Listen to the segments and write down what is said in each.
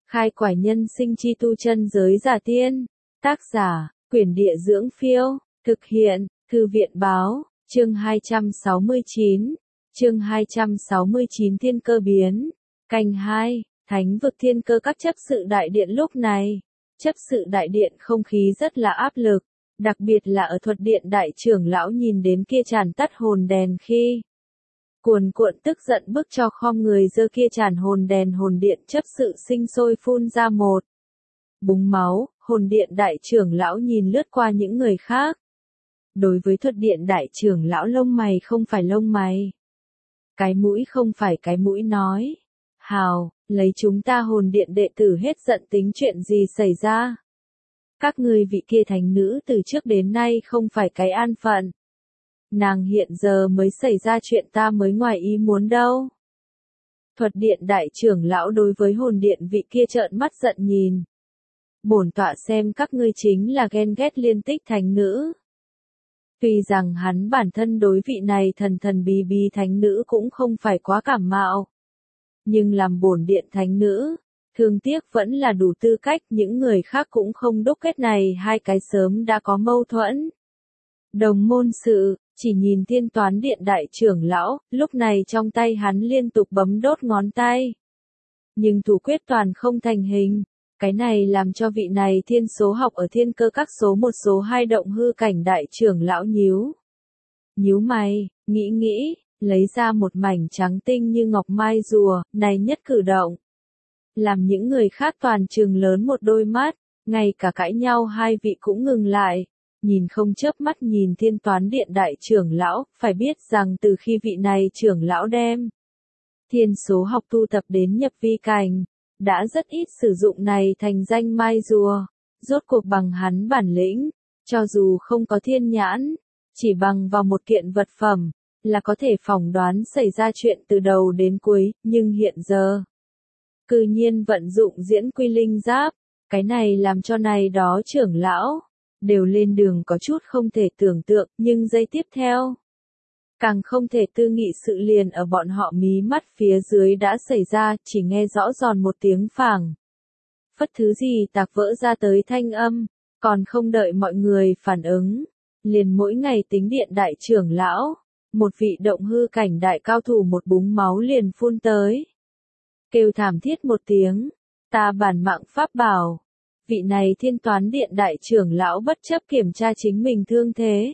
Khai quải nhân sinh chi tu chân giới giả tiên. Tác giả, Quyển Địa Dưỡng Phiêu. Thực hiện, Thư viện Báo. Chương 269. Chương 269 Thiên Cơ Biến. Canh 2. Thánh vực thiên cơ các chấp sự đại điện lúc này. Chấp sự đại điện không khí rất là áp lực. Đặc biệt là ở thuật điện đại trưởng lão nhìn đến kia tràn tắt hồn đèn khi cuồn cuộn tức giận bức cho khom người giơ kia tràn hồn đèn hồn điện chấp sự sinh sôi phun ra một búng máu. Hồn điện đại trưởng lão nhìn lướt qua những người khác. Đối với thuật điện đại trưởng lão lông mày không phải lông mày, cái mũi không phải cái mũi nói. Hào, lấy chúng ta hồn điện đệ tử hết giận tính chuyện gì xảy ra. Các ngươi vị kia thánh nữ từ trước đến nay không phải cái an phận. Nàng hiện giờ mới xảy ra chuyện ta mới ngoài ý muốn đâu. Thuật điện đại trưởng lão đối với hồn điện vị kia trợn mắt giận nhìn. Bổn tọa xem các ngươi chính là ghen ghét liên tích thánh nữ. Tuy rằng hắn bản thân đối vị này thần thần bí bí thánh nữ cũng không phải quá cảm mạo. Nhưng làm bổn điện thánh nữ, thương tiếc vẫn là đủ tư cách, những người khác cũng không đúc kết này hai cái sớm đã có mâu thuẫn. Đồng môn sự, chỉ nhìn thiên toán điện đại trưởng lão, lúc này trong tay hắn liên tục bấm đốt ngón tay. Nhưng thủ quyết toàn không thành hình, cái này làm cho vị này thiên số học ở thiên cơ các số 1 số 2 động hư cảnh đại trưởng lão nhíu mày, nghĩ, lấy ra một mảnh trắng tinh như ngọc mai rùa, này nhất cử động. Làm những người khác toàn trừng lớn một đôi mắt, ngay cả cãi nhau hai vị cũng ngừng lại, nhìn không chớp mắt nhìn thiên toán điện đại trưởng lão, phải biết rằng từ khi vị này trưởng lão đem thiên số học tu tập đến nhập vi cảnh, đã rất ít sử dụng này thành danh mai rùa, rốt cuộc bằng hắn bản lĩnh, cho dù không có thiên nhãn, chỉ bằng vào một kiện vật phẩm, là có thể phỏng đoán xảy ra chuyện từ đầu đến cuối, nhưng hiện giờ cư nhiên vận dụng diễn quy linh giáp, cái này làm cho này đó trưởng lão đều lên đường có chút không thể tưởng tượng, nhưng giây tiếp theo càng không thể tư nghị sự liền ở bọn họ mí mắt phía dưới đã xảy ra, chỉ nghe rõ giòn một tiếng phảng phất thứ gì tạc vỡ ra tới thanh âm, còn không đợi mọi người phản ứng, liền mỗi ngày tính điện đại trưởng lão, một vị động hư cảnh đại cao thủ một búng máu liền phun tới. Kêu thảm thiết một tiếng, ta bản mạng pháp bảo. Vị này thiên toán điện đại trưởng lão bất chấp kiểm tra chính mình thương thế.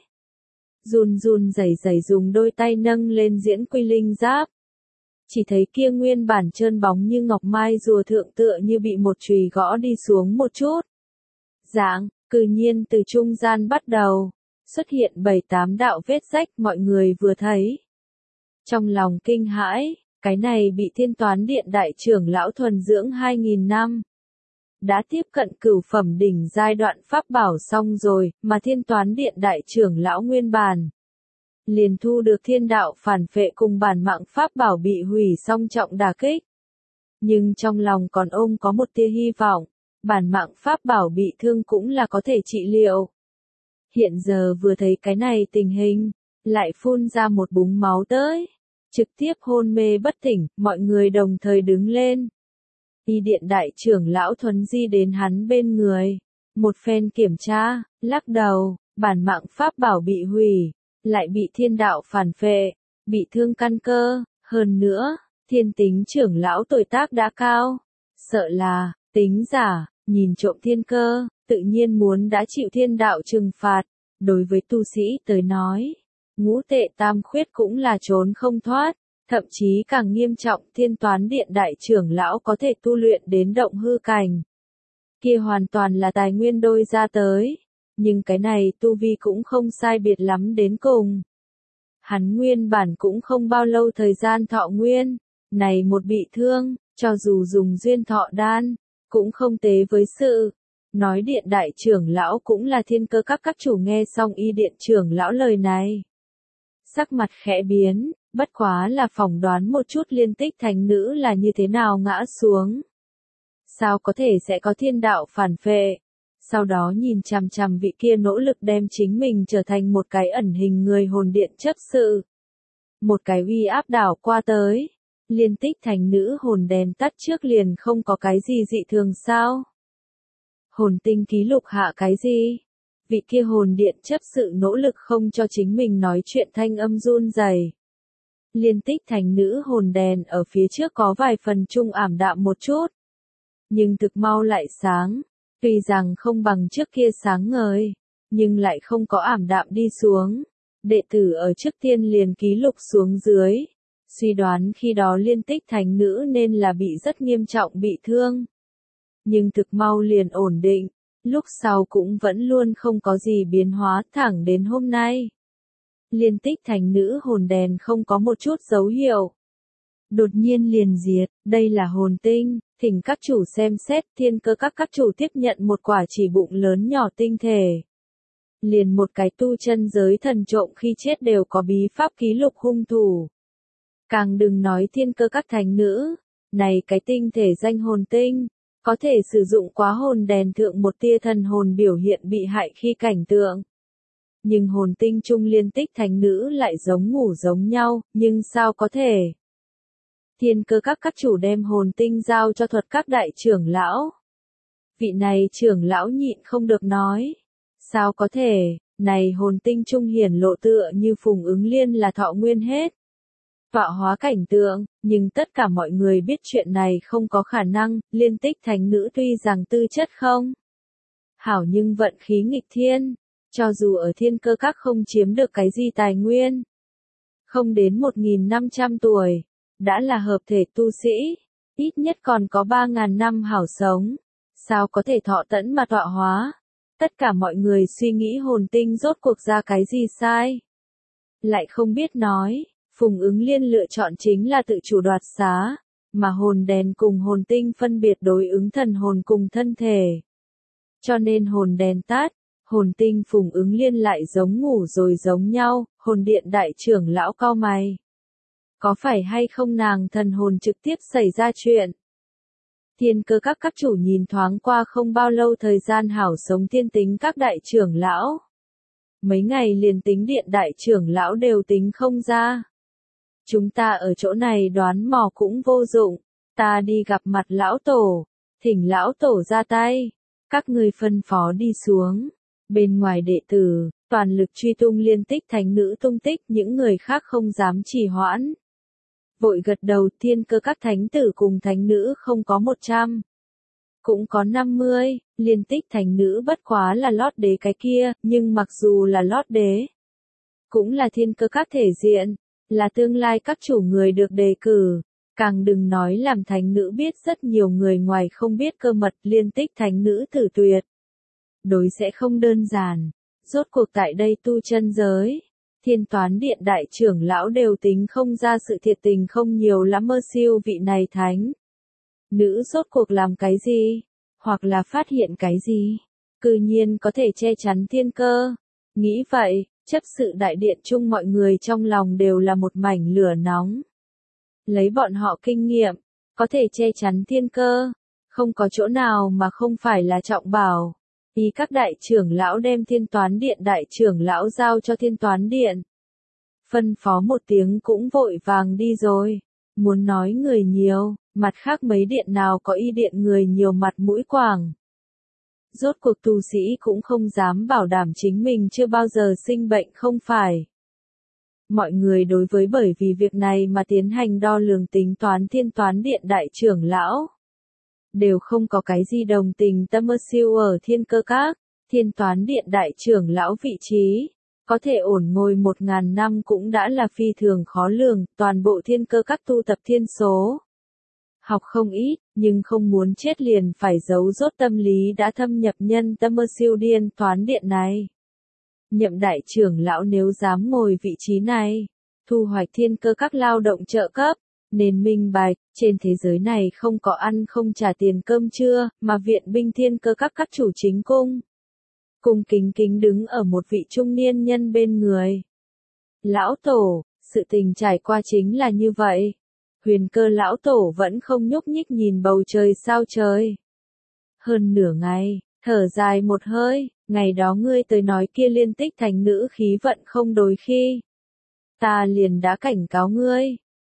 Run rẩy dùng đôi tay nâng lên diễn quy linh giáp. Chỉ thấy kia nguyên bản trơn bóng như ngọc mai rùa thượng tựa như bị một chùy gõ đi xuống một chút. Dạng, cư nhiên từ trung gian bắt đầu, xuất hiện 7-8 đạo vết rách, mọi người vừa thấy. Trong lòng kinh hãi, cái này bị thiên toán điện đại trưởng lão thuần dưỡng 2.000 năm. Đã tiếp cận cửu phẩm đỉnh giai đoạn pháp bảo xong rồi, mà thiên toán điện đại trưởng lão nguyên bản liền thu được thiên đạo phản phệ cùng bản mạng pháp bảo bị hủy song trọng đả kích. Nhưng trong lòng còn ôm có một tia hy vọng, bản mạng pháp bảo bị thương cũng là có thể trị liệu. Hiện giờ vừa thấy cái này tình hình, lại phun ra một búng máu tới, trực tiếp hôn mê bất tỉnh, mọi người đồng thời đứng lên. Y điện đại trưởng lão thuần di đến hắn bên người, một phen kiểm tra, lắc đầu, bản mạng pháp bảo bị hủy, lại bị thiên đạo phản phệ, bị thương căn cơ, hơn nữa, thiên tính trưởng lão tuổi tác đã cao, sợ là, tính giả, nhìn trộm thiên cơ, tự nhiên muốn đã chịu thiên đạo trừng phạt, đối với tu sĩ tới nói, ngũ tệ tam khuyết cũng là trốn không thoát. Thậm chí càng nghiêm trọng, thiên toán điện đại trưởng lão có thể tu luyện đến động hư cảnh. Kia hoàn toàn là tài nguyên đôi ra tới. Nhưng cái này tu vi cũng không sai biệt lắm đến cùng. Hắn nguyên bản cũng không bao lâu thời gian thọ nguyên. Này một bị thương, cho dù dùng duyên thọ đan, cũng không tế với sự. Nói điện đại trưởng lão cũng là thiên cơ các chủ nghe xong y điện trưởng lão lời này. Sắc mặt khẽ biến. Bất quá là phỏng đoán một chút liên tích thánh nữ là như thế nào ngã xuống. Sao có thể sẽ có thiên đạo phản phệ. Sau đó nhìn chằm chằm vị kia nỗ lực đem chính mình trở thành một cái ẩn hình người hồn điện chấp sự. Một cái uy áp đảo qua tới. Liên Tích Thành Nữ hồn đèn tắt trước liền không có cái gì dị thường sao? Hồn tinh ký lục hạ cái gì? Vị kia hồn điện chấp sự nỗ lực không cho chính mình nói chuyện thanh âm run rẩy. Liên Tích Thành Nữ hồn đèn ở phía trước có vài phần trung ảm đạm một chút. Nhưng thực mau lại sáng. Tuy rằng không bằng trước kia sáng ngời, nhưng lại không có ảm đạm đi xuống. Đệ tử ở trước tiên liền ký lục xuống dưới. Suy đoán khi đó Liên Tích Thành Nữ nên là bị rất nghiêm trọng bị thương. Nhưng thực mau liền ổn định, lúc sau cũng vẫn luôn không có gì biến hóa thẳng đến hôm nay. Liên Tích Thành Nữ hồn đèn không có một chút dấu hiệu. Đột nhiên liền diệt, đây là hồn tinh, thỉnh các chủ xem xét. Thiên Cơ các chủ tiếp nhận một quả chỉ bụng lớn nhỏ tinh thể. Liền một cái tu chân giới thần trộm khi chết đều có bí pháp ký lục hung thủ. Càng đừng nói Thiên Cơ các thành nữ, này cái tinh thể danh hồn tinh, có thể sử dụng quá hồn đèn thượng một tia thần hồn biểu hiện bị hại khi cảnh tượng. Nhưng hồn tinh trung Liên Tích Thành Nữ lại giống ngủ giống nhau, nhưng sao có thể? Thiên Cơ các chủ đem hồn tinh giao cho Thuật các đại trưởng lão. Vị này trưởng lão nhịn không được nói. Sao có thể, này hồn tinh trung hiển lộ tựa như Phùng Ứng Liên là thọ nguyên hết. Tọa hóa cảnh tượng, nhưng tất cả mọi người biết chuyện này không có khả năng. Liên Tích Thành Nữ tuy rằng tư chất không hảo nhưng vận khí nghịch thiên, cho dù ở Thiên Cơ các không chiếm được cái gì tài nguyên. Không đến 1.500 tuổi, đã là hợp thể tu sĩ, ít nhất còn có 3.000 năm hảo sống. Sao có thể thọ tẫn mà tọa hóa? Tất cả mọi người suy nghĩ hồn tinh rốt cuộc ra cái gì sai. Lại không biết nói, Phùng Ứng Liên lựa chọn chính là tự chủ đoạt xá, mà hồn đèn cùng hồn tinh phân biệt đối ứng thần hồn cùng thân thể. Cho nên hồn đèn tắt, hồn tinh Phùng Ứng Liên lại giống ngủ rồi giống nhau. Hồn điện đại trưởng lão cau mày. Có phải hay không nàng thần hồn trực tiếp xảy ra chuyện? Thiên Cơ các chủ nhìn thoáng qua không bao lâu thời gian hảo sống Thiên Tính các đại trưởng lão. Mấy ngày liền tính điện đại trưởng lão đều tính không ra. Chúng ta ở chỗ này đoán mò cũng vô dụng, ta đi gặp mặt lão tổ, thỉnh lão tổ ra tay, các ngươi phân phó đi xuống. Bên ngoài đệ tử, toàn lực truy tung Liên Tích Thành Nữ tung tích, những người khác không dám trì hoãn. Vội gật đầu. Thiên Cơ các thánh tử cùng thánh nữ không có 100, cũng có 50, Liên Tích Thành Nữ bất quá là lót đế cái kia, nhưng mặc dù là lót đế, cũng là Thiên Cơ các thể diện, là tương lai các chủ người được đề cử, càng đừng nói làm thánh nữ biết rất nhiều người ngoài không biết cơ mật. Liên Tích Thành Nữ tử tuyệt đối sẽ không đơn giản. Rốt cuộc tại đây tu chân giới, Thiên Toán Điện đại trưởng lão đều tính không ra sự thiệt tình không nhiều lắm mơ siêu vị này thánh nữ rốt cuộc làm cái gì, hoặc là phát hiện cái gì, cư nhiên có thể che chắn thiên cơ. Nghĩ vậy, chấp sự đại điện chung mọi người trong lòng đều là một mảnh lửa nóng. Lấy bọn họ kinh nghiệm, có thể che chắn thiên cơ, không có chỗ nào mà không phải là trọng bảo. Ý các đại trưởng lão đem Thiên Toán Điện đại trưởng lão giao cho Thiên Toán Điện. Phân phó một tiếng cũng vội vàng đi rồi. Muốn nói người nhiều, mặt khác mấy điện nào có y điện người nhiều mặt mũi quảng. Rốt cuộc tu sĩ cũng không dám bảo đảm chính mình chưa bao giờ sinh bệnh không phải. Mọi người đối với bởi vì việc này mà tiến hành đo lường tính toán Thiên Toán Điện đại trưởng lão. Đều không có cái gì đồng tình tâm mơ siêu ở Thiên Cơ các. Thiên Toán Điện đại trưởng lão vị trí, có thể ổn ngồi 1.000 năm cũng đã là phi thường khó lường. Toàn bộ Thiên Cơ các tu tập thiên số học không ít, nhưng không muốn chết liền phải giấu rốt tâm lý đã thâm nhập nhân tâm mơ siêu Thiên Toán Điện này. Nhậm đại trưởng lão nếu dám ngồi vị trí này, thu hoạch Thiên Cơ các lao động trợ cấp, nên minh bạch, trên thế giới này không có ăn không trả tiền cơm trưa, mà viện binh Thiên Cơ các chủ chính cung. Cung kính kính đứng ở một vị trung niên nhân bên người. Lão tổ, sự tình trải qua chính là như vậy. Huyền Cơ lão tổ vẫn không nhúc nhích nhìn bầu trời sao trời. Hơn nửa ngày, thở dài một hơi, ngày đó ngươi tới nói kia Liên Tích Thành Nữ khí vận không đối khi. Ta liền đã cảnh cáo ngươi.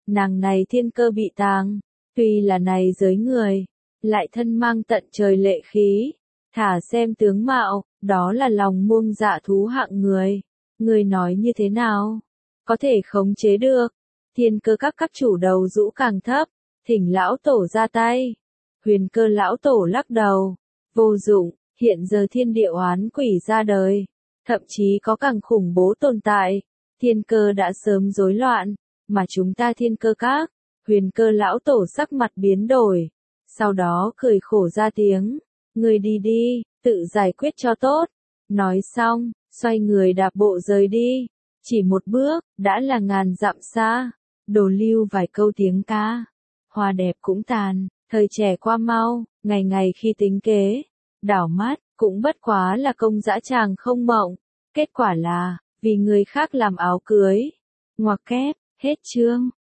nàng này thiên cơ bị tàng, tuy là này giới người, lại thân mang tận trời lệ khí, thả xem tướng mạo, đó là lòng muông dạ thú hạng người. Người nói như thế nào? Có thể khống chế được. Thiên cơ các chủ đầu rũ càng thấp, thỉnh lão tổ ra tay. Huyền cơ lão tổ lắc đầu, vô dụng, hiện giờ thiên địa oán quỷ ra đời, thậm chí có càng khủng bố tồn tại. Thiên cơ đã sớm rối loạn, mà chúng ta thiên cơ các, huyền cơ lão tổ sắc mặt biến đổi, sau đó cười khổ ra tiếng, người đi đi, tự giải quyết cho tốt. Nói xong, xoay người đạp bộ rời đi, chỉ một bước, đã là ngàn dặm xa, đổ lưu vài câu tiếng ca. Hoa đẹp cũng tàn, thời trẻ qua mau, ngày ngày khi tính kế, đảo mắt, cũng bất quá là công dã tràng không mộng, kết quả là, vì người khác làm áo cưới. Ngoặc kép, hết chương.